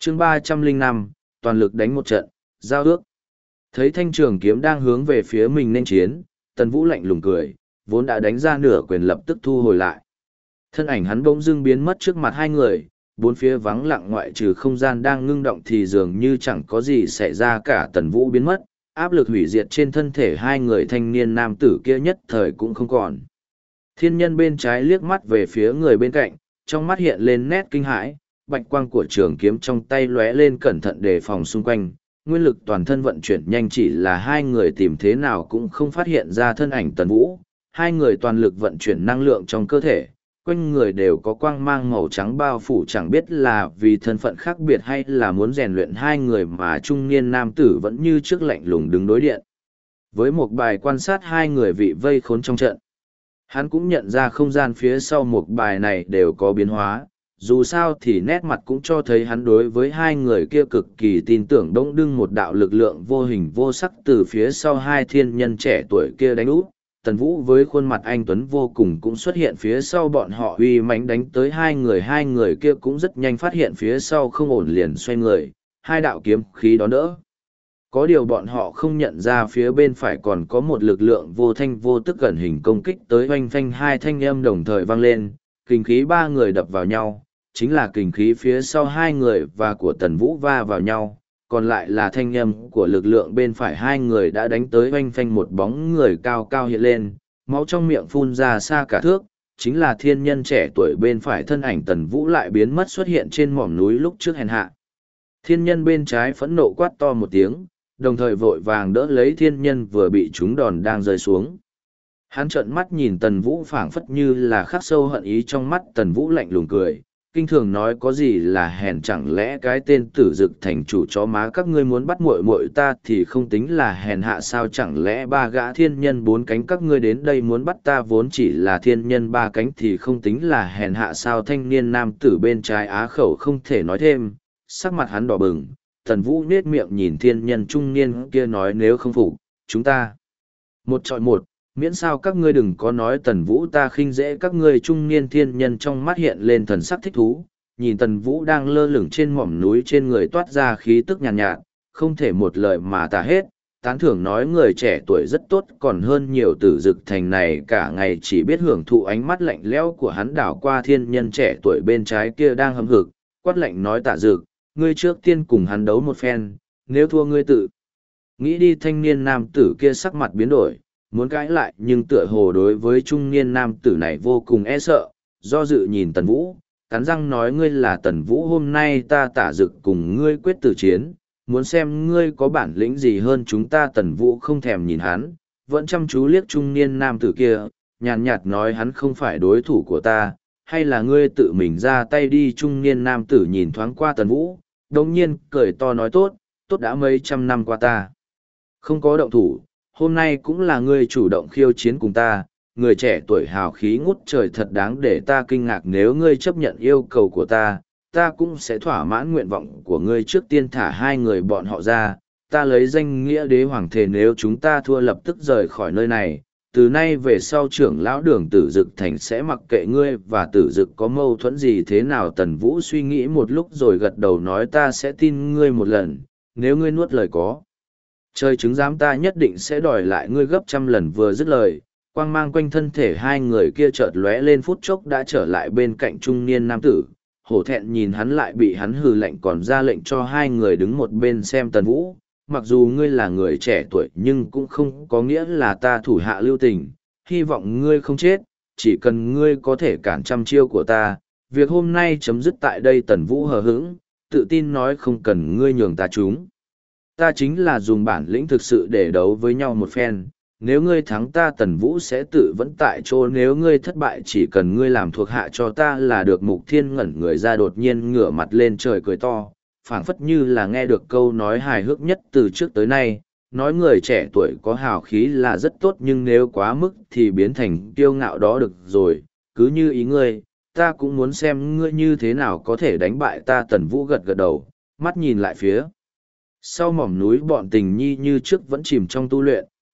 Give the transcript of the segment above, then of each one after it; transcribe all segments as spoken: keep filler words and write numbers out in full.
chương ba trăm linh năm, toàn lực đánh một trận, giao ước. Thấy thanh trường kiếm đang hướng về phía mình nên chiến, Tần Vũ lạnh lùng cười, vốn đã đánh ra nửa quyền lập tức thu hồi lại. Thân ảnh hắn bỗng dưng biến mất trước mặt hai người, bốn phía vắng lặng ngoại trừ không gian đang ngưng động thì dường như chẳng có gì xảy ra cả. Tần Vũ biến mất, áp lực hủy diệt trên thân thể hai người thanh niên nam tử kia nhất thời cũng không còn. Thiên nhân bên trái liếc mắt về phía người bên cạnh, trong mắt hiện lên nét kinh hãi, bạch quang của trường kiếm trong tay lóe lên cẩn thận đề phòng xung quanh, nguyên lực toàn thân vận chuyển nhanh, chỉ là hai người tìm thế nào cũng không phát hiện ra thân ảnh Tần Vũ. Hai người toàn lực vận chuyển năng lượng trong cơ thể, quanh người đều có quang mang màu trắng bao phủ, chẳng biết là vì thân phận khác biệt hay là muốn rèn luyện hai người mà trung niên nam tử vẫn như trước lạnh lùng đứng đối điện. Với một bài quan sát hai người vị vây khốn trong trận, hắn cũng nhận ra không gian phía sau một bài này đều có biến hóa, dù sao thì nét mặt cũng cho thấy hắn đối với hai người kia cực kỳ tin tưởng. Đông đưng một đạo lực lượng vô hình vô sắc từ phía sau hai thiên nhân trẻ tuổi kia đánh úp. Tần Vũ với khuôn mặt anh tuấn vô cùng cũng xuất hiện phía sau bọn họ, uy mãnh đánh tới hai người. Hai người kia cũng rất nhanh phát hiện phía sau không ổn, liền xoay người, hai đạo kiếm khí đón đỡ. Có điều bọn họ không nhận ra phía bên phải còn có một lực lượng vô thanh vô tức gần hình công kích tới. Oanh phanh, hai thanh âm đồng thời vang lên, kình khí ba người đập vào nhau, chính là kình khí phía sau hai người và của Tần Vũ va vào nhau, còn lại là thanh âm của lực lượng bên phải hai người đã đánh tới. Oanh phanh, một bóng người cao cao hiện lên, máu trong miệng phun ra xa cả thước, chính là thiên nhân trẻ tuổi bên phải. Thân ảnh Tần Vũ lại biến mất xuất hiện trên mỏm núi lúc trước hèn hạ. Thiên nhân bên trái phẫn nộ quát to một tiếng, đồng thời vội vàng đỡ lấy thiên nhân vừa bị trúng đòn đang rơi xuống. Hắn trợn mắt nhìn Tần Vũ phảng phất như là khắc sâu hận ý trong mắt. Tần Vũ lạnh lùng cười, kinh thường nói có gì là hèn, chẳng lẽ cái tên Tử Dực thành chủ chó má các ngươi muốn bắt muội muội ta thì không tính là hèn hạ sao? Chẳng lẽ ba gã thiên nhân bốn cánh các ngươi đến đây muốn bắt ta vốn chỉ là thiên nhân ba cánh thì không tính là hèn hạ sao? Thanh niên nam tử bên trái á khẩu không thể nói thêm, sắc mặt hắn đỏ bừng. Tần Vũ nết miệng nhìn thiên nhân trung niên kia nói, nếu không phục chúng ta một chọi một, miễn sao các ngươi đừng có nói Tần Vũ ta khinh dễ các ngươi. Trung niên thiên nhân trong mắt hiện lên thần sắc thích thú, nhìn Tần Vũ đang lơ lửng trên mỏm núi, trên người toát ra khí tức nhàn nhạt, nhạt, không thể một lời mà tả hết, tán thưởng nói người trẻ tuổi rất tốt, còn hơn nhiều Tử Dực thành này cả ngày chỉ biết hưởng thụ. Ánh mắt lạnh lẽo của hắn đảo qua thiên nhân trẻ tuổi bên trái kia đang hậm hực, quát lạnh nói, Tả Dực, ngươi trước tiên cùng hắn đấu một phen, nếu thua ngươi tự nghĩ đi. Thanh niên nam tử kia sắc mặt biến đổi, muốn cãi lại nhưng tựa hồ đối với trung niên nam tử này vô cùng e sợ, do dự nhìn Tần Vũ, cắn răng nói, ngươi là Tần Vũ, hôm nay ta Tả Dực cùng ngươi quyết tử chiến, muốn xem ngươi có bản lĩnh gì hơn chúng ta. Tần Vũ không thèm nhìn hắn, vẫn chăm chú liếc trung niên nam tử kia, nhàn nhạt nói, hắn không phải đối thủ của ta, hay là ngươi tự mình ra tay đi. Trung niên nam tử nhìn thoáng qua Tần Vũ, đồng nhiên cười to nói, tốt, tốt, đã mấy trăm năm qua ta không có động thủ, hôm nay cũng là ngươi chủ động khiêu chiến cùng ta. Người trẻ tuổi hào khí ngút trời thật đáng để ta kinh ngạc, nếu ngươi chấp nhận yêu cầu của ta, ta cũng sẽ thỏa mãn nguyện vọng của ngươi. Trước tiên thả hai người bọn họ ra, ta lấy danh nghĩa đế hoàng thề nếu chúng ta thua lập tức rời khỏi nơi này. Từ nay về sau trưởng lão đường Tử Dực thành sẽ mặc kệ ngươi và Tử Dực có mâu thuẫn gì thế nào. Tần Vũ suy nghĩ một lúc rồi gật đầu nói, ta sẽ tin ngươi một lần, nếu ngươi nuốt lời có trời chứng giám ta nhất định sẽ đòi lại ngươi gấp trăm lần. Vừa dứt lời, quang mang quanh thân thể hai người kia chợt lóe lên, phút chốc đã trở lại bên cạnh trung niên nam tử. Hổ thẹn nhìn hắn lại bị hắn hừ lạnh, còn ra lệnh cho hai người đứng một bên xem Tần Vũ. Mặc dù ngươi là người trẻ tuổi nhưng cũng không có nghĩa là ta thủ hạ lưu tình, hy vọng ngươi không chết, chỉ cần ngươi có thể cản trăm chiêu của ta, việc hôm nay chấm dứt tại đây. Tần Vũ hờ hững, tự tin nói, không cần ngươi nhường ta chúng. Ta chính là dùng bản lĩnh thực sự để đấu với nhau một phen, nếu ngươi thắng ta Tần Vũ sẽ tự vẫn tại chỗ, nếu ngươi thất bại chỉ cần ngươi làm thuộc hạ cho ta là được. Mục Thiên ngẩn người ra, đột nhiên ngửa mặt lên trời cười to, phảng phất như là nghe được câu nói hài hước nhất từ trước tới nay, nói người trẻ tuổi có hào khí là rất tốt nhưng nếu quá mức thì biến thành kiêu ngạo đó được rồi, cứ như ý ngươi, ta cũng muốn xem ngươi như thế nào có thể đánh bại ta. Tần Vũ gật gật đầu, mắt nhìn lại phía sau mỏm núi, bọn tình nhi như trước vẫn chìm trong tu luyện,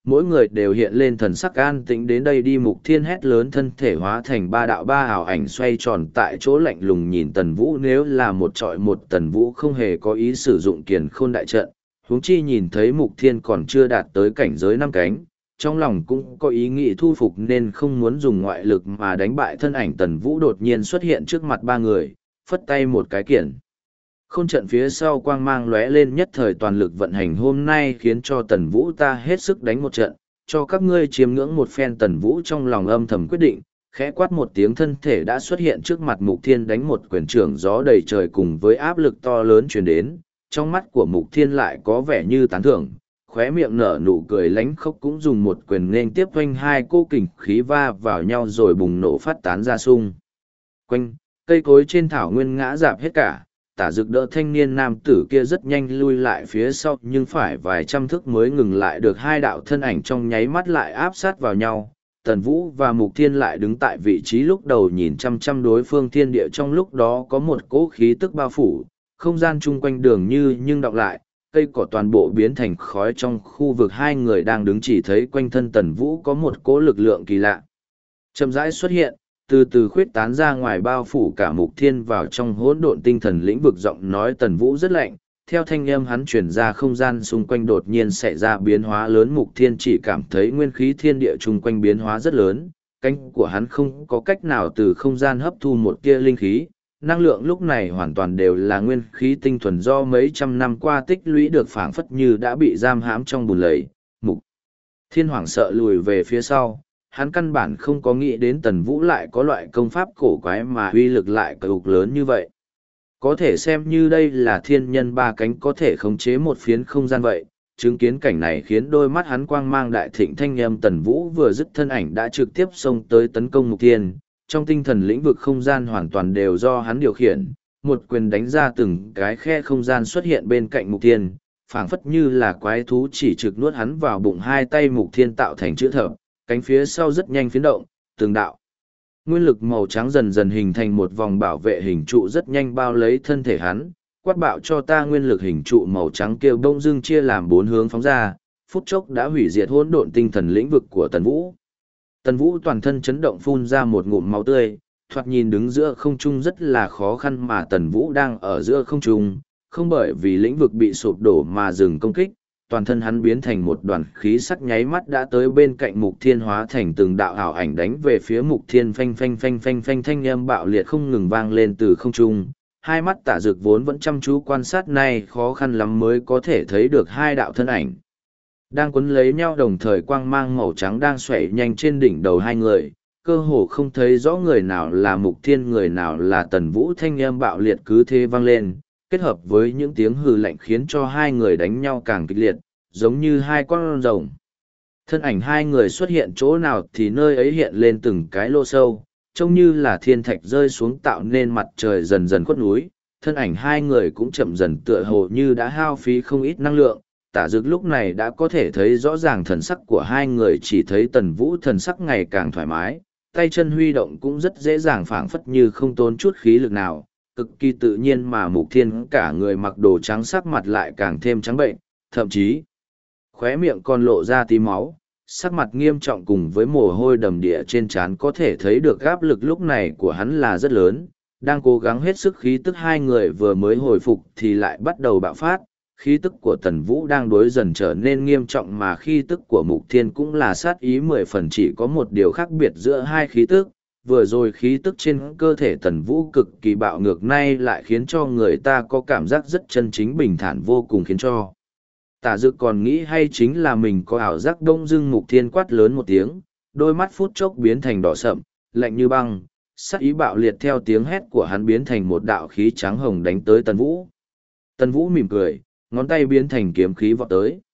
mỗi người đều hiện lên thần sắc an tĩnh. Đến đây đi. Mục Thiên hét lớn, thân thể hóa thành ba đạo ba ảo ảnh xoay tròn tại chỗ, lạnh lùng nhìn Tần Vũ. Nếu là một trọi một, Tần Vũ không hề có ý sử dụng Kiền Khôn đại trận, huống chi nhìn thấy Mục Thiên còn chưa đạt tới cảnh giới năm cánh, trong lòng cũng có ý nghĩ thu phục nên không muốn dùng ngoại lực mà đánh bại thân ảnh. Tần Vũ đột nhiên xuất hiện trước mặt ba người, phất tay một cái Kiền Khôn trận phía sau quang mang lóe lên, nhất thời toàn lực vận hành. Hôm nay khiến cho Tần Vũ ta hết sức đánh một trận, cho các ngươi chiêm ngưỡng một phen. Tần Vũ trong lòng âm thầm quyết định, khẽ quát một tiếng, thân thể đã xuất hiện trước mặt Mục Thiên, đánh một quyền trưởng gió đầy trời cùng với áp lực to lớn truyền đến. Trong mắt của Mục Thiên lại có vẻ như tán thưởng, khóe miệng nở nụ cười lánh khóc, cũng dùng một quyền nên tiếp quanh hai cô kình khí va vào nhau rồi bùng nổ phát tán ra xung quanh. Cây cối trên thảo nguyên ngã rạp hết cả. Tả Dực đỡ thanh niên nam tử kia rất nhanh lui lại phía sau, nhưng phải vài trăm thước mới ngừng lại được. Hai đạo thân ảnh trong nháy mắt lại áp sát vào nhau. Tần Vũ và Mục Thiên lại đứng tại vị trí lúc đầu nhìn chăm chăm đối phương. Thiên địa trong lúc đó có một cỗ khí tức bao phủ, không gian chung quanh đường như nhưng đọng lại, cây cỏ toàn bộ biến thành khói. Trong khu vực hai người đang đứng chỉ thấy quanh thân Tần Vũ có một cỗ lực lượng kỳ lạ chậm rãi xuất hiện, từ từ khuyết tán ra ngoài, bao phủ cả Mục Thiên vào trong hỗn độn tinh thần lĩnh vực. Giọng nói Tần Vũ rất lạnh, theo thanh âm hắn truyền ra, không gian xung quanh đột nhiên xảy ra biến hóa lớn. Mục Thiên chỉ cảm thấy nguyên khí thiên địa chung quanh biến hóa rất lớn, cánh của hắn không có cách nào từ không gian hấp thu một tia linh khí. Năng lượng lúc này hoàn toàn đều là nguyên khí tinh thuần do mấy trăm năm qua tích lũy được, phảng phất như đã bị giam hãm trong bùn lầy. Mục Thiên hoảng sợ lùi về phía sau, hắn căn bản không có nghĩ đến Tần Vũ lại có loại công pháp cổ quái mà uy lực lại cực lớn như vậy. Có thể xem như đây là thiên nhân ba cánh có thể khống chế một phiến không gian vậy. Chứng kiến cảnh này khiến đôi mắt hắn quang mang đại thịnh, thanh âm Tần Vũ vừa dứt, thân ảnh đã trực tiếp xông tới tấn công Mục Thiên. Trong tinh thần lĩnh vực không gian hoàn toàn đều do hắn điều khiển, một quyền đánh ra từng cái khe không gian xuất hiện bên cạnh Mục Thiên, phảng phất như là quái thú chỉ trực nuốt hắn vào bụng. Hai tay Mục Thiên tạo thành chữ thập, cánh phía sau rất nhanh phiến động, từng đạo nguyên lực màu trắng dần dần hình thành một vòng bảo vệ hình trụ rất nhanh bao lấy thân thể hắn. Quát bạo cho ta! Nguyên lực hình trụ màu trắng kêu bông dưng chia làm bốn hướng phóng ra, phút chốc đã hủy diệt hỗn độn tinh thần lĩnh vực của Tần Vũ. Tần Vũ toàn thân chấn động, phun ra một ngụm máu tươi, thoạt nhìn đứng giữa không trung rất là khó khăn, mà Tần Vũ đang ở giữa không trung, không bởi vì lĩnh vực bị sụp đổ mà dừng công kích. Toàn thân hắn biến thành một đoàn khí sắc, nháy mắt đã tới bên cạnh Mục Thiên, hóa thành từng đạo ảo ảnh đánh về phía Mục Thiên. Phanh phanh phanh phanh phanh, thanh âm bạo liệt không ngừng vang lên từ không trung. Hai mắt Tả Dực vốn vẫn chăm chú quan sát này khó khăn lắm mới có thể thấy được hai đạo thân ảnh đang quấn lấy nhau, đồng thời quang mang màu trắng đang xoay nhanh trên đỉnh đầu hai người, cơ hồ không thấy rõ người nào là Mục Thiên, người nào là Tần Vũ. Thanh âm bạo liệt cứ thế vang lên, kết hợp với những tiếng hừ lạnh khiến cho hai người đánh nhau càng kịch liệt, giống như hai con rồng. Thân ảnh hai người xuất hiện chỗ nào thì nơi ấy hiện lên từng cái lô sâu, trông như là thiên thạch rơi xuống tạo nên mặt trời dần dần khuất núi. Thân ảnh hai người cũng chậm dần, tựa hồ như đã hao phí không ít năng lượng. Tả Dực lúc này đã có thể thấy rõ ràng thần sắc của hai người, chỉ thấy Tần Vũ thần sắc ngày càng thoải mái, tay chân huy động cũng rất dễ dàng, phảng phất như không tốn chút khí lực nào, cực kỳ tự nhiên. Mà Mục Thiên cả người mặc đồ trắng, sắc mặt lại càng thêm trắng bệnh, thậm chí khóe miệng còn lộ ra tí máu, sắc mặt nghiêm trọng cùng với mồ hôi đầm đìa trên trán, có thể thấy được áp lực lúc này của hắn là rất lớn. Đang cố gắng hết sức, khí tức hai người vừa mới hồi phục thì lại bắt đầu bạo phát. Khí tức của Tần Vũ đang đối dần trở nên nghiêm trọng, mà khí tức của Mục Thiên cũng là sát ý mười phần. Chỉ có một điều khác biệt giữa hai khí tức, vừa rồi khí tức trên cơ thể Tần Vũ cực kỳ bạo ngược, nay lại khiến cho người ta có cảm giác rất chân chính bình thản vô cùng, khiến cho Tả Dực còn nghĩ hay chính là mình có ảo giác. Đông dưng Mục Thiên quát lớn một tiếng, đôi mắt phút chốc biến thành đỏ sậm, lạnh như băng, sát ý bạo liệt theo tiếng hét của hắn biến thành một đạo khí trắng hồng đánh tới Tần Vũ. Tần Vũ mỉm cười, ngón tay biến thành kiếm khí vọt tới.